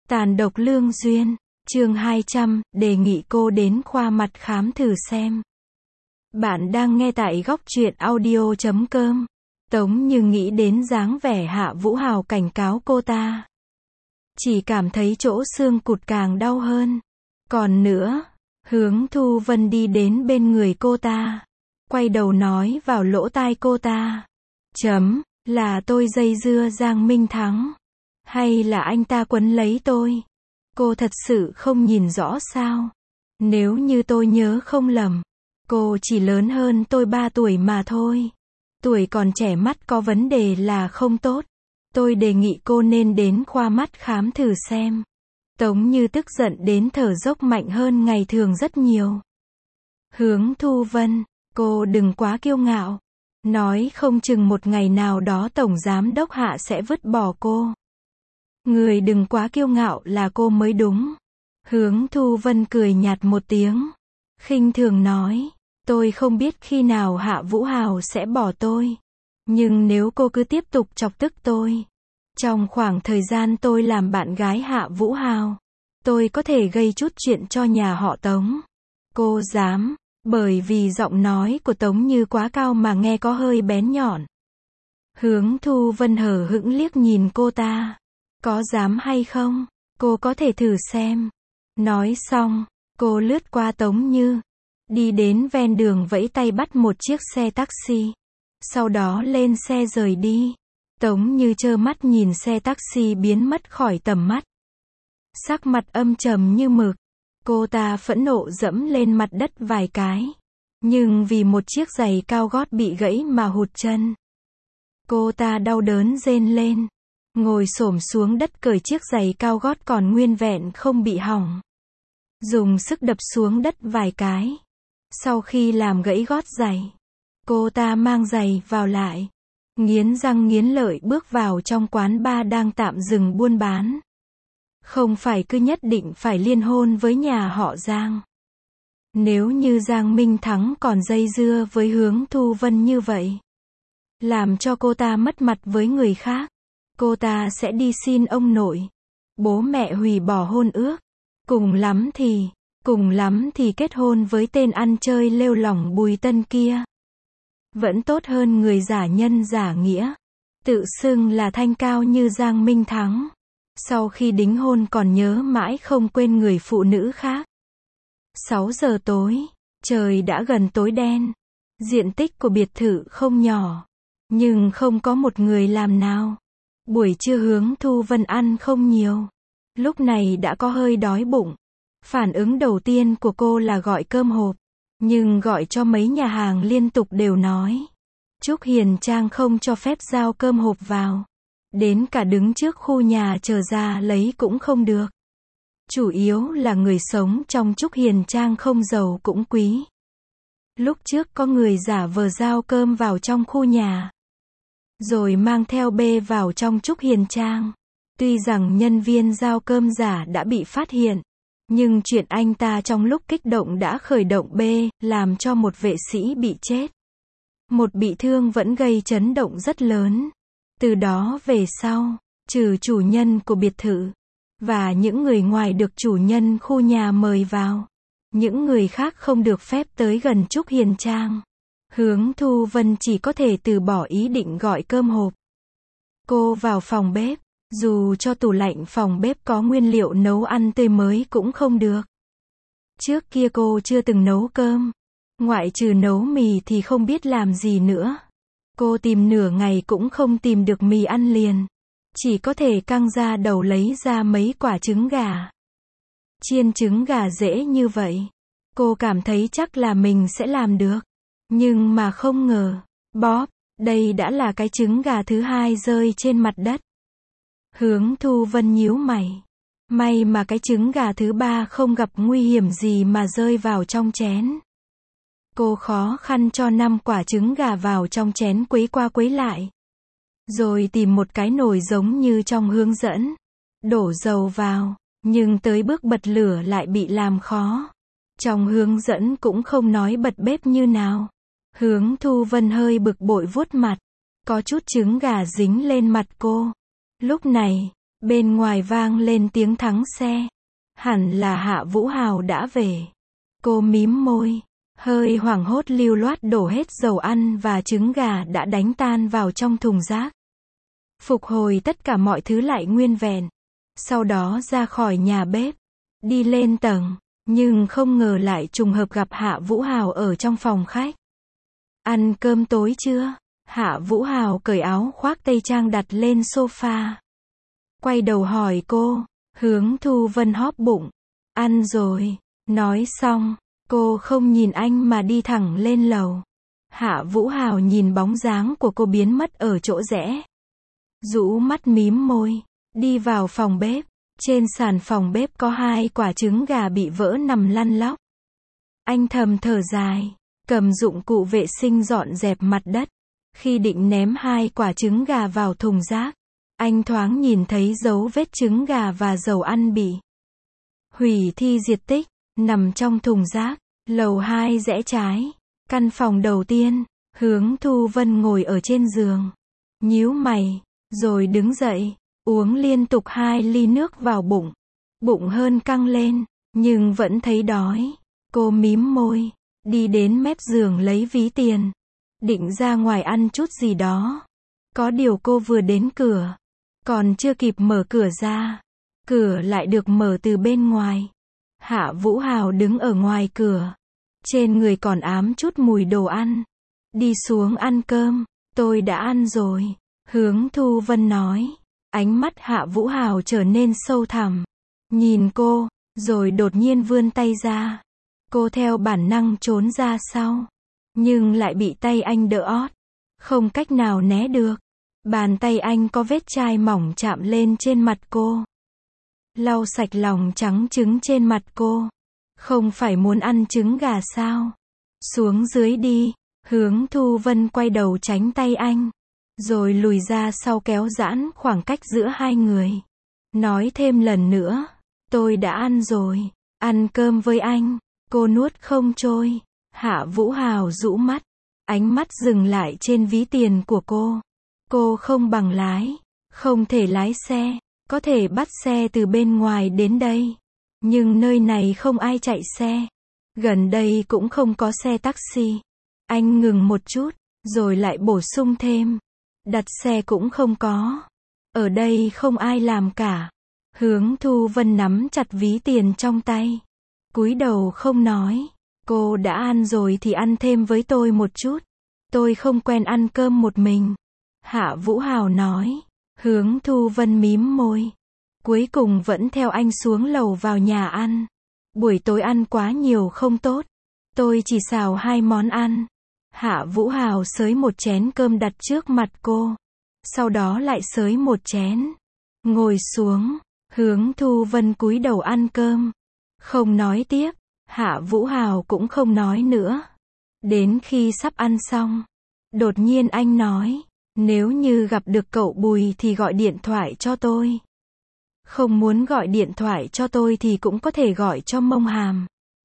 Tàn độc lương duyên, chương 200, đề nghị cô đến khoa mặt khám thử xem. Bạn đang nghe tại góc truyện audio.com. Tống Như nghĩ đến dáng vẻ Hạ Vũ Hào cảnh cáo cô ta. Chỉ cảm thấy chỗ xương cụt càng đau hơn. Còn nữa, Hướng Thu Vân đi đến bên người cô ta, quay đầu nói vào lỗ tai cô ta. Là tôi dây dưa Giang Minh Thắng? Hay là anh ta quấn lấy tôi? Cô thật sự không nhìn rõ sao? Nếu như tôi nhớ không lầm, cô chỉ lớn hơn tôi 3 tuổi mà thôi. Tuổi còn trẻ mắt có vấn đề là không tốt. Tôi đề nghị cô nên đến khoa mắt khám thử xem. Tống Như tức giận đến thở dốc mạnh hơn ngày thường rất nhiều. Hướng Thu Vân, cô đừng quá kiêu ngạo. Nói không chừng một ngày nào đó Tổng Giám Đốc Hạ sẽ vứt bỏ cô. Người đừng quá kiêu ngạo là cô mới đúng. Hướng Thu Vân cười nhạt một tiếng, khinh thường nói, tôi không biết khi nào Hạ Vũ Hào sẽ bỏ tôi. Nhưng nếu cô cứ tiếp tục chọc tức tôi, trong khoảng thời gian tôi làm bạn gái Hạ Vũ Hào, tôi có thể gây chút chuyện cho nhà họ Tống. Cô dám? Bởi vì giọng nói của Tống Như quá cao mà nghe có hơi bén nhọn. Hướng Thu Vân hờ hững liếc nhìn cô ta. Có dám hay không? Cô có thể thử xem. Nói xong, cô lướt qua Tống Như, đi đến ven đường vẫy tay bắt một chiếc xe taxi. Sau đó lên xe rời đi. Tống Như trơ mắt nhìn xe taxi biến mất khỏi tầm mắt. Sắc mặt âm trầm như mực. Cô ta phẫn nộ dẫm lên mặt đất vài cái. Nhưng vì một chiếc giày cao gót bị gãy mà hụt chân. Cô ta đau đớn rên lên. Ngồi xổm xuống đất cởi chiếc giày cao gót còn nguyên vẹn không bị hỏng. Dùng sức đập xuống đất vài cái. Sau khi làm gãy gót giày, cô ta mang giày vào lại. Nghiến răng nghiến lợi bước vào trong quán bar đang tạm dừng buôn bán. Không phải cứ nhất định phải liên hôn với nhà họ Giang. Nếu như Giang Minh Thắng còn dây dưa với Hướng Thu Vân như vậy, làm cho cô ta mất mặt với người khác, cô ta sẽ đi xin ông nội, bố mẹ hủy bỏ hôn ước. Cùng lắm thì kết hôn với tên ăn chơi lêu lỏng Bùi Tân kia. Vẫn tốt hơn người giả nhân giả nghĩa, tự xưng là thanh cao như Giang Minh Thắng. Sau khi đính hôn còn nhớ mãi không quên người phụ nữ khác. 6 giờ tối, trời đã gần tối đen. Diện tích của biệt thự không nhỏ, nhưng không có một người làm nào. Buổi trưa Hướng Thu Vân ăn không nhiều. Lúc này đã có hơi đói bụng. Phản ứng đầu tiên của cô là gọi cơm hộp. Nhưng gọi cho mấy nhà hàng liên tục đều nói Trúc Hiền Trang không cho phép giao cơm hộp vào. Đến cả đứng trước khu nhà chờ ra lấy cũng không được. Chủ yếu là người sống trong Trúc Hiền Trang không giàu cũng quý. Lúc trước có người giả vờ giao cơm vào trong khu nhà, rồi mang theo bê vào trong Trúc Hiền Trang. Tuy rằng nhân viên giao cơm giả đã bị phát hiện, nhưng chuyện anh ta trong lúc kích động đã khởi động bê, làm cho một vệ sĩ bị chết. Một bị thương vẫn gây chấn động rất lớn. Từ đó về sau, trừ chủ nhân của biệt thự, và những người ngoài được chủ nhân khu nhà mời vào, những người khác không được phép tới gần Trúc Hiền Trang. Hướng Thu Vân chỉ có thể từ bỏ ý định gọi cơm hộp. Cô vào phòng bếp, dù cho tủ lạnh phòng bếp có nguyên liệu nấu ăn tươi mới cũng không được. Trước kia cô chưa từng nấu cơm, ngoại trừ nấu mì thì không biết làm gì nữa. Cô tìm nửa ngày cũng không tìm được mì ăn liền. Chỉ có thể căng ra đầu lấy ra mấy quả trứng gà. Chiên trứng gà dễ như vậy. Cô cảm thấy chắc là mình sẽ làm được. Nhưng mà không ngờ, đây đã là cái trứng gà thứ hai rơi trên mặt đất. Hướng Thu Vân nhíu mày. May mà cái trứng gà thứ ba không gặp nguy hiểm gì mà rơi vào trong chén. Cô khó khăn cho 5 quả trứng gà vào trong chén quấy qua quấy lại. Rồi tìm một cái nồi giống như trong hướng dẫn. Đổ dầu vào, nhưng tới bước bật lửa lại bị làm khó. Trong hướng dẫn cũng không nói bật bếp như nào. Hướng Thu Vân hơi bực bội vuốt mặt. Có chút trứng gà dính lên mặt cô. Lúc này, Bên ngoài vang lên tiếng thắng xe. Hẳn là Hạ Vũ Hào đã về. Cô mím môi, hơi hoảng hốt lưu loát đổ hết dầu ăn và trứng gà đã đánh tan vào trong thùng rác. Phục hồi tất cả mọi thứ lại nguyên vẹn. Sau đó ra khỏi nhà bếp, đi lên tầng, nhưng không ngờ lại trùng hợp gặp Hạ Vũ Hào ở trong phòng khách. Ăn cơm tối chưa? Hạ Vũ Hào cởi áo khoác tây trang đặt lên sofa. Quay đầu hỏi cô, Hướng Thu Vân hóp bụng. Ăn rồi. Nói xong, cô không nhìn anh mà đi thẳng lên lầu. Hạ Vũ Hào nhìn bóng dáng của cô biến mất ở chỗ rẽ. Rũ mắt mím môi, đi vào phòng bếp. Trên sàn phòng bếp có 2 quả trứng gà bị vỡ nằm lăn lóc. Anh thầm thở dài, cầm dụng cụ vệ sinh dọn dẹp mặt đất. Khi định ném 2 quả trứng gà vào thùng rác, anh thoáng nhìn thấy dấu vết trứng gà và dầu ăn bị hủy thi diệt tích, nằm trong thùng rác. Lầu 2 rẽ trái, căn phòng đầu tiên. Hướng Thu Vân ngồi ở trên giường, nhíu mày, rồi đứng dậy, uống liên tục 2 ly nước vào bụng. Bụng hơn căng lên, nhưng vẫn thấy đói. Cô mím môi, đi đến mép giường lấy ví tiền, định ra ngoài ăn chút gì đó. Có điều cô vừa đến cửa, còn chưa kịp mở cửa ra, cửa lại được mở từ bên ngoài. Hạ Vũ Hào đứng ở ngoài cửa, trên người còn ám chút mùi đồ ăn. Đi xuống ăn cơm. Tôi đã ăn rồi, Hướng Thu Vân nói. Ánh mắt Hạ Vũ Hào trở nên sâu thẳm, nhìn cô, rồi đột nhiên vươn tay ra. Cô theo bản năng trốn ra sau, nhưng lại bị tay anh đỡ ót, không cách nào né được. Bàn tay anh có vết chai mỏng chạm lên trên mặt cô, lau sạch lòng trắng trứng trên mặt cô. Không phải muốn ăn trứng gà sao? Xuống dưới đi. Hướng Thu Vân quay đầu tránh tay anh, rồi lùi ra sau kéo giãn khoảng cách giữa hai người. Nói thêm lần nữa, tôi đã ăn rồi, ăn cơm với anh. Cô nuốt không trôi. Hạ Vũ Hào rũ mắt, ánh mắt dừng lại trên ví tiền của cô. Cô không bằng lái, không thể lái xe, có thể bắt xe từ bên ngoài đến đây. Nhưng nơi này không ai chạy xe. Gần đây cũng không có xe taxi. Anh ngừng một chút, rồi lại bổ sung thêm. Đặt xe cũng không có. Ở đây không ai làm cả. Hướng Thu Vân nắm chặt ví tiền trong tay, cúi đầu không nói. Cô đã ăn rồi thì ăn thêm với tôi một chút. Tôi không quen ăn cơm một mình. Hạ Vũ Hào nói. Hướng Thu Vân mím môi. Cuối cùng vẫn theo anh xuống lầu vào nhà ăn. Buổi tối ăn quá nhiều không tốt. Tôi chỉ xào 2 món ăn. Hạ Vũ Hào xới một chén cơm đặt trước mặt cô. Sau đó lại xới một chén. Ngồi xuống. Hướng Thu Vân cúi đầu ăn cơm. Không nói tiếp. Hạ Vũ Hào cũng không nói nữa. Đến khi sắp ăn xong, đột nhiên anh nói. Nếu như gặp được cậu Bùi thì gọi điện thoại cho tôi. Không muốn gọi điện thoại cho tôi thì cũng có thể gọi cho Mông Hàm.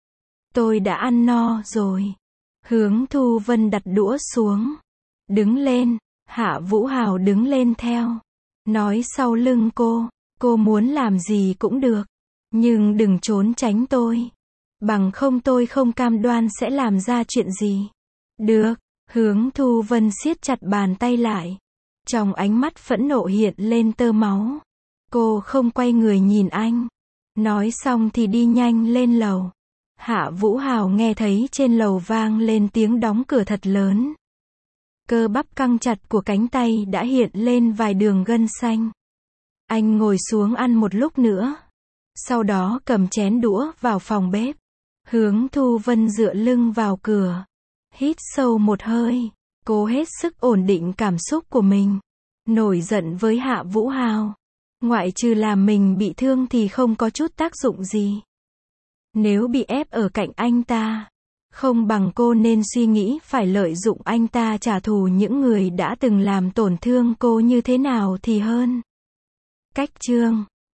Tôi đã ăn no rồi. Hướng Thu Vân đặt đũa xuống. Đứng lên. Hạ Vũ Hào đứng lên theo. Nói sau lưng cô. Cô muốn làm gì cũng được. Nhưng đừng trốn tránh tôi. Bằng không tôi không cam đoan sẽ làm ra chuyện gì. Được. Hướng Thu Vân siết chặt bàn tay lại. Trong ánh mắt phẫn nộ hiện lên tơ máu. Cô không quay người nhìn anh. Nói xong thì đi nhanh lên lầu. Hạ Vũ Hào nghe thấy trên lầu vang lên tiếng đóng cửa thật lớn. Cơ bắp căng chặt của cánh tay đã hiện lên vài đường gân xanh. Anh ngồi xuống ăn một lúc nữa. Sau đó cầm chén đũa vào phòng bếp. Hướng Thu Vân dựa lưng vào cửa. Hít sâu một hơi. Cố hết sức ổn định cảm xúc của mình. Nổi giận với Hạ Vũ Hào. Ngoại trừ làm mình bị thương thì không có chút tác dụng gì. Nếu bị ép ở cạnh anh ta, không bằng cô nên suy nghĩ phải lợi dụng anh ta trả thù những người đã từng làm tổn thương cô như thế nào thì hơn. Cách chương